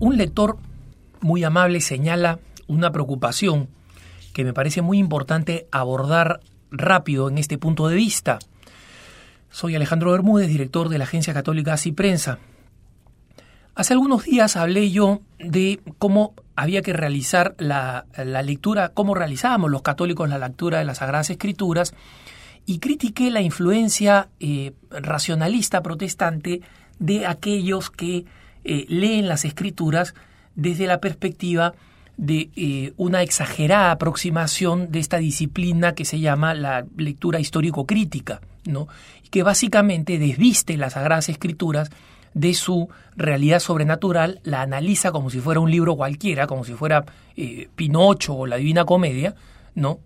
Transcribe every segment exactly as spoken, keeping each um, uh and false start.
Un lector muy amable señala una preocupación que me parece muy importante abordar rápido en este punto de vista. Soy Alejandro Bermúdez, director de la agencia católica Así Prensa. Hace algunos días hablé yo de cómo había que realizar la, la lectura, cómo realizábamos los católicos la lectura de las Sagradas Escrituras, y critiqué la influencia eh, racionalista protestante de aquellos que eh, leen las Escrituras desde la perspectiva de eh, una exagerada aproximación de esta disciplina que se llama la lectura histórico-crítica, ¿no? Y que básicamente desviste las Sagradas Escrituras de su realidad sobrenatural, la analiza como si fuera un libro cualquiera, como si fuera eh, Pinocho o la Divina Comedia, ¿no?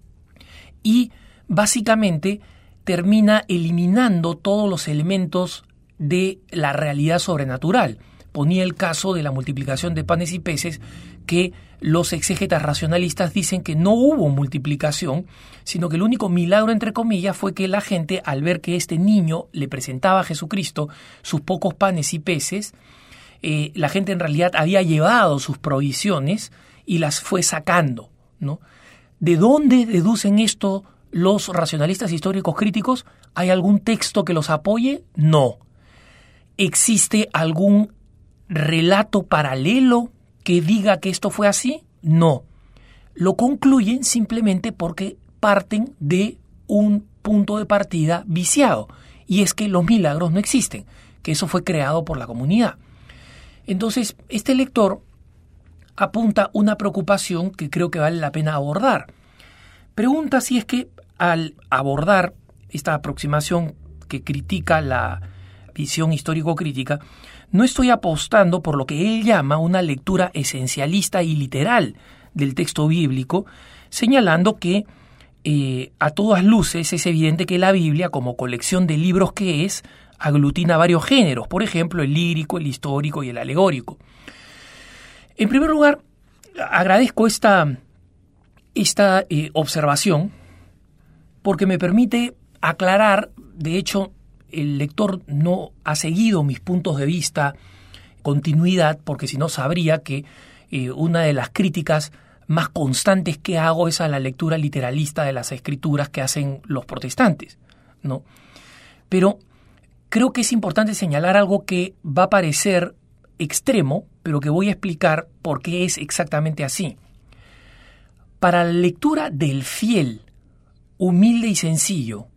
Y básicamente termina eliminando todos los elementos de la realidad sobrenatural. Ponía el caso de la multiplicación de panes y peces, que los exégetas racionalistas dicen que no hubo multiplicación, sino que el único milagro, entre comillas, fue que la gente, al ver que este niño le presentaba a Jesucristo sus pocos panes y peces, eh, la gente en realidad había llevado sus provisiones y las fue sacando, ¿no? ¿De dónde deducen esto los racionalistas históricos críticos? ¿Hay algún texto que los apoye? No. ¿Existe algún relato paralelo que diga que esto fue así? No. Lo concluyen simplemente porque parten de un punto de partida viciado, y es que los milagros no existen, que eso fue creado por la comunidad. Entonces, este lector apunta una preocupación que creo que vale la pena abordar. Pregunta si es que al abordar esta aproximación que critica la visión histórico-crítica, no estoy apostando por lo que él llama una lectura esencialista y literal del texto bíblico, señalando que eh, a todas luces es evidente que la Biblia, como colección de libros que es, aglutina varios géneros, por ejemplo, el lírico, el histórico y el alegórico. En primer lugar, agradezco esta, esta eh, observación porque me permite aclarar. De hecho, el lector no ha seguido mis puntos de vista, continuidad, porque si no sabría que eh, una de las críticas más constantes que hago es a la lectura literalista de las Escrituras que hacen los protestantes, ¿no? Pero creo que es importante señalar algo que va a parecer extremo, pero que voy a explicar por qué es exactamente así. Para la lectura del fiel, humilde y sencillo,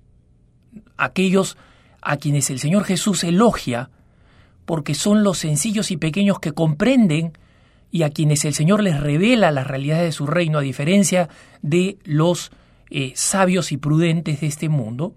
aquellos a quienes el Señor Jesús elogia porque son los sencillos y pequeños que comprenden, y a quienes el Señor les revela las realidades de su reino, a diferencia de los eh, sabios y prudentes de este mundo,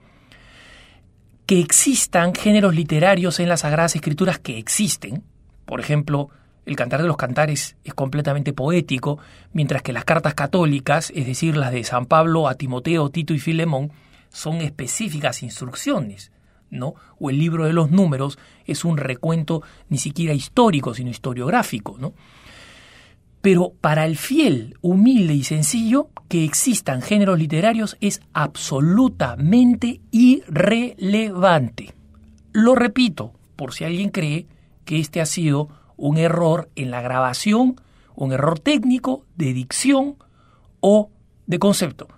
que existan géneros literarios en las Sagradas Escrituras, que existen. Por ejemplo, el Cantar de los Cantares es completamente poético, mientras que las cartas católicas, es decir, las de San Pablo a Timoteo, Tito y Filemón, son específicas instrucciones, ¿no? O el libro de los Números es un recuento ni siquiera histórico, sino historiográfico, ¿no? Pero para el fiel, humilde y sencillo, que existan géneros literarios es absolutamente irrelevante. Lo repito, por si alguien cree que este ha sido un error en la grabación, un error técnico, de dicción o de concepto.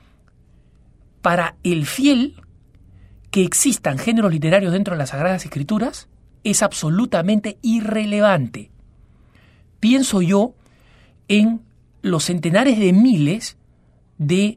Para el fiel, que existan géneros literarios dentro de las Sagradas Escrituras es absolutamente irrelevante. Pienso yo en los centenares de miles de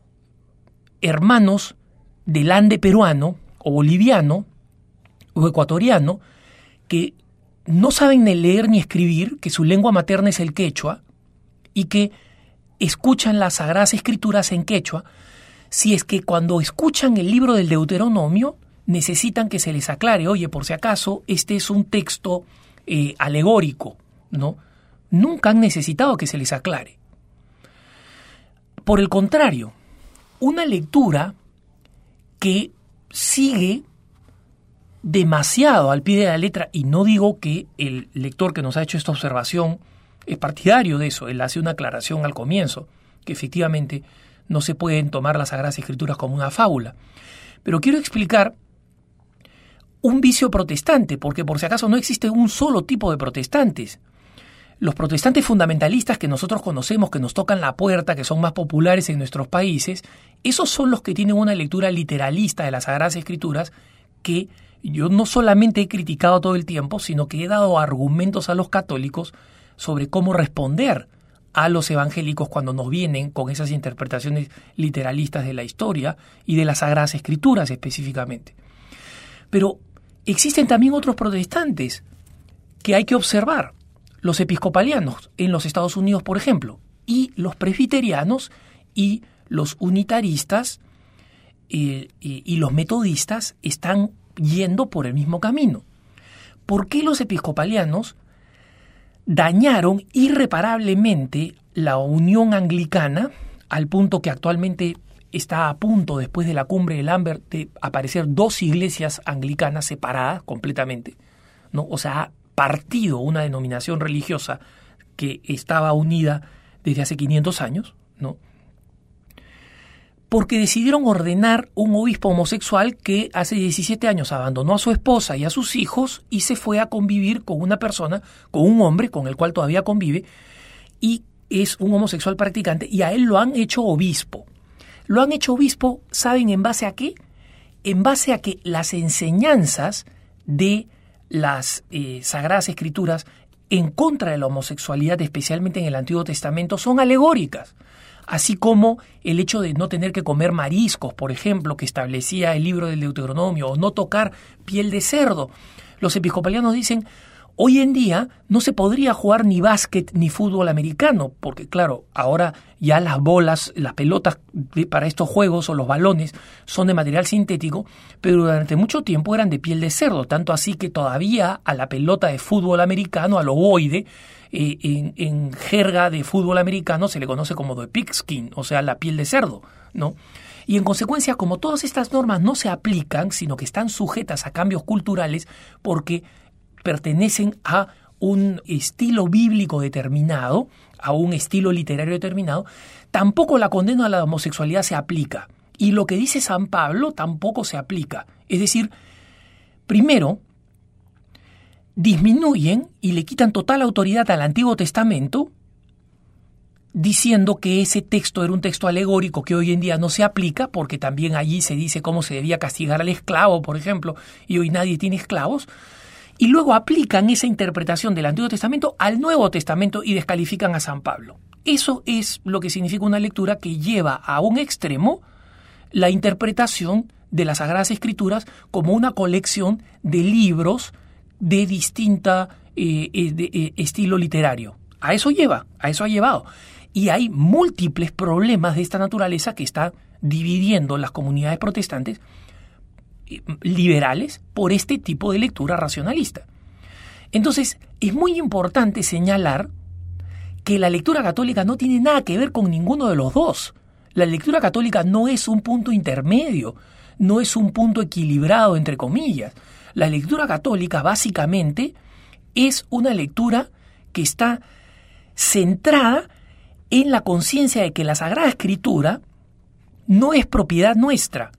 hermanos del Ande peruano o boliviano o ecuatoriano que no saben ni leer ni escribir, que su lengua materna es el quechua y que escuchan las Sagradas Escrituras en quechua. Si es que cuando escuchan el libro del Deuteronomio necesitan que se les aclare, oye, por si acaso, este es un texto eh, alegórico, ¿no? Nunca han necesitado que se les aclare. Por el contrario, una lectura que sigue demasiado al pie de la letra, y no digo que el lector que nos ha hecho esta observación es partidario de eso, él hace una aclaración al comienzo, que efectivamente no se pueden tomar las Sagradas Escrituras como una fábula. Pero quiero explicar un vicio protestante, porque por si acaso no existe un solo tipo de protestantes. Los protestantes fundamentalistas que nosotros conocemos, que nos tocan la puerta, que son más populares en nuestros países, esos son los que tienen una lectura literalista de las Sagradas Escrituras que yo no solamente he criticado todo el tiempo, sino que he dado argumentos a los católicos sobre cómo responder a los evangélicos cuando nos vienen con esas interpretaciones literalistas de la historia y de las Sagradas Escrituras específicamente. Pero existen también otros protestantes que hay que observar. Los episcopalianos en los Estados Unidos, por ejemplo, y los presbiterianos y los unitaristas eh, y, y los metodistas están yendo por el mismo camino. ¿Por qué los episcopalianos dañaron irreparablemente la unión anglicana al punto que actualmente está a punto, después de la cumbre de Lambert, de aparecer dos iglesias anglicanas separadas completamente, ¿no? O sea, ha partido una denominación religiosa que estaba unida desde hace quinientos años, ¿no? Porque decidieron ordenar un obispo homosexual que hace diecisiete años abandonó a su esposa y a sus hijos y se fue a convivir con una persona, con un hombre con el cual todavía convive, y es un homosexual practicante, y a él lo han hecho obispo. Lo han hecho obispo, ¿saben en base a qué? En base a que las enseñanzas de las eh, Sagradas Escrituras en contra de la homosexualidad, especialmente en el Antiguo Testamento, son alegóricas. Así como el hecho de no tener que comer mariscos, por ejemplo, que establecía el libro del Deuteronomio, o no tocar piel de cerdo. Los episcopalianos dicen, hoy en día no se podría jugar ni básquet ni fútbol americano, porque claro, ahora ya las bolas, las pelotas de, para estos juegos o los balones son de material sintético, pero durante mucho tiempo eran de piel de cerdo, tanto así que todavía a la pelota de fútbol americano, al ovoide, eh, en, en jerga de fútbol americano se le conoce como the pigskin, o sea, la piel de cerdo, ¿no? Y en consecuencia, como todas estas normas no se aplican, sino que están sujetas a cambios culturales porque pertenecen a un estilo bíblico determinado, a un estilo literario determinado, tampoco la condena a la homosexualidad se aplica. Y lo que dice San Pablo tampoco se aplica. Es decir, primero, disminuyen y le quitan total autoridad al Antiguo Testamento, diciendo que ese texto era un texto alegórico que hoy en día no se aplica, porque también allí se dice cómo se debía castigar al esclavo, por ejemplo, y hoy nadie tiene esclavos. Y luego aplican esa interpretación del Antiguo Testamento al Nuevo Testamento y descalifican a San Pablo. Eso es lo que significa una lectura que lleva a un extremo la interpretación de las Sagradas Escrituras como una colección de libros de distinta eh, eh, de, eh, estilo literario. A eso lleva, a eso ha llevado. Y hay múltiples problemas de esta naturaleza que están dividiendo las comunidades protestantes liberales por este tipo de lectura racionalista. Entonces, es muy importante señalar que la lectura católica no tiene nada que ver con ninguno de los dos. La lectura católica no es un punto intermedio, no es un punto equilibrado, entre comillas. La lectura católica, básicamente, es una lectura que está centrada en la conciencia de que la Sagrada Escritura no es propiedad nuestra.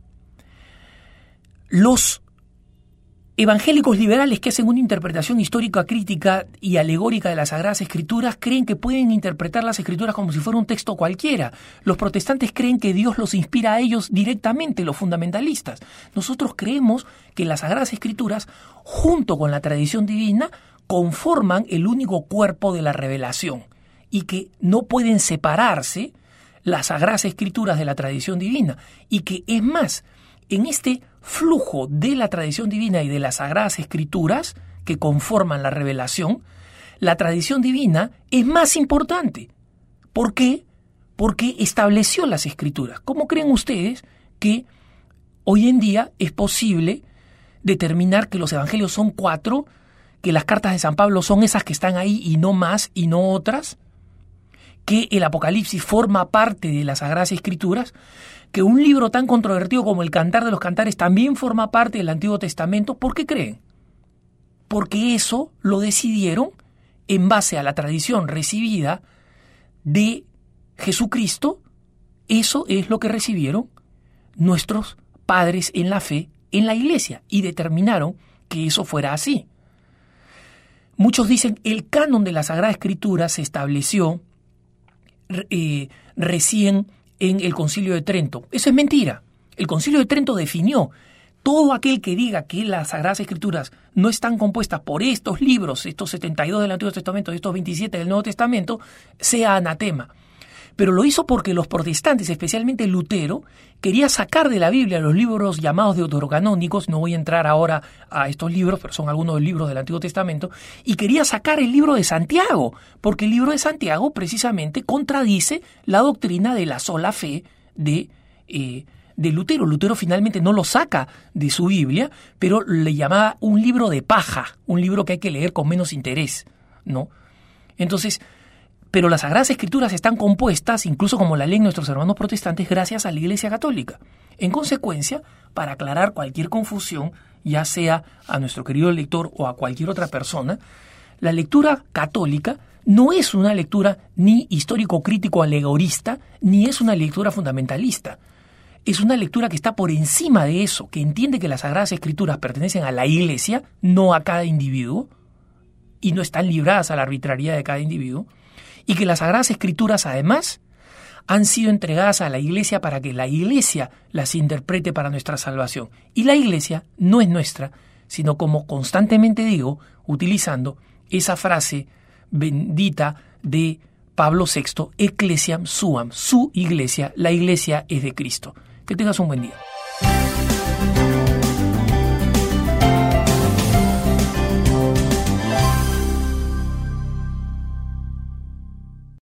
Los evangélicos liberales que hacen una interpretación histórica, crítica y alegórica de las Sagradas Escrituras creen que pueden interpretar las Escrituras como si fuera un texto cualquiera. Los protestantes creen que Dios los inspira a ellos directamente, los fundamentalistas. Nosotros creemos que las Sagradas Escrituras, junto con la tradición divina, conforman el único cuerpo de la revelación y que no pueden separarse las Sagradas Escrituras de la tradición divina y que, es más, en este flujo de la tradición divina y de las Sagradas Escrituras que conforman la revelación, la tradición divina es más importante. ¿Por qué? Porque estableció las Escrituras. ¿Cómo creen ustedes que hoy en día es posible determinar que los evangelios son cuatro, que las cartas de San Pablo son esas que están ahí y no más y no otras, que el Apocalipsis forma parte de las Sagradas Escrituras, que un libro tan controvertido como el Cantar de los Cantares también forma parte del Antiguo Testamento? ¿Por qué creen? Porque eso lo decidieron en base a la tradición recibida de Jesucristo. Eso es lo que recibieron nuestros padres en la fe en la Iglesia y determinaron que eso fuera así. Muchos dicen el canon de la Sagrada Escritura se estableció eh, recién en el Concilio de Trento. Eso es mentira. El Concilio de Trento definió todo aquel que diga que las Sagradas Escrituras no están compuestas por estos libros, estos setenta y dos del Antiguo Testamento y estos veintisiete del Nuevo Testamento, sea anatema. Pero lo hizo porque los protestantes, especialmente Lutero, quería sacar de la Biblia los libros llamados deuterocanónicos. No voy a entrar ahora a estos libros, pero son algunos de los libros del Antiguo Testamento, y quería sacar el libro de Santiago, porque el libro de Santiago precisamente contradice la doctrina de la sola fe de, eh, de Lutero. Lutero finalmente no lo saca de su Biblia, pero le llamaba un libro de paja, un libro que hay que leer con menos interés, ¿no? Entonces, pero las Sagradas Escrituras están compuestas, incluso como la leen nuestros hermanos protestantes, gracias a la Iglesia Católica. En consecuencia, para aclarar cualquier confusión, ya sea a nuestro querido lector o a cualquier otra persona, la lectura católica no es una lectura ni histórico-crítico-alegorista, ni es una lectura fundamentalista. Es una lectura que está por encima de eso, que entiende que las Sagradas Escrituras pertenecen a la Iglesia, no a cada individuo, y no están libradas a la arbitrariedad de cada individuo, y que las Sagradas Escrituras, además, han sido entregadas a la Iglesia para que la Iglesia las interprete para nuestra salvación. Y la Iglesia no es nuestra, sino, como constantemente digo, utilizando esa frase bendita de Pablo sexto, Ecclesiam suam, su Iglesia, la Iglesia es de Cristo. Que tengas un buen día.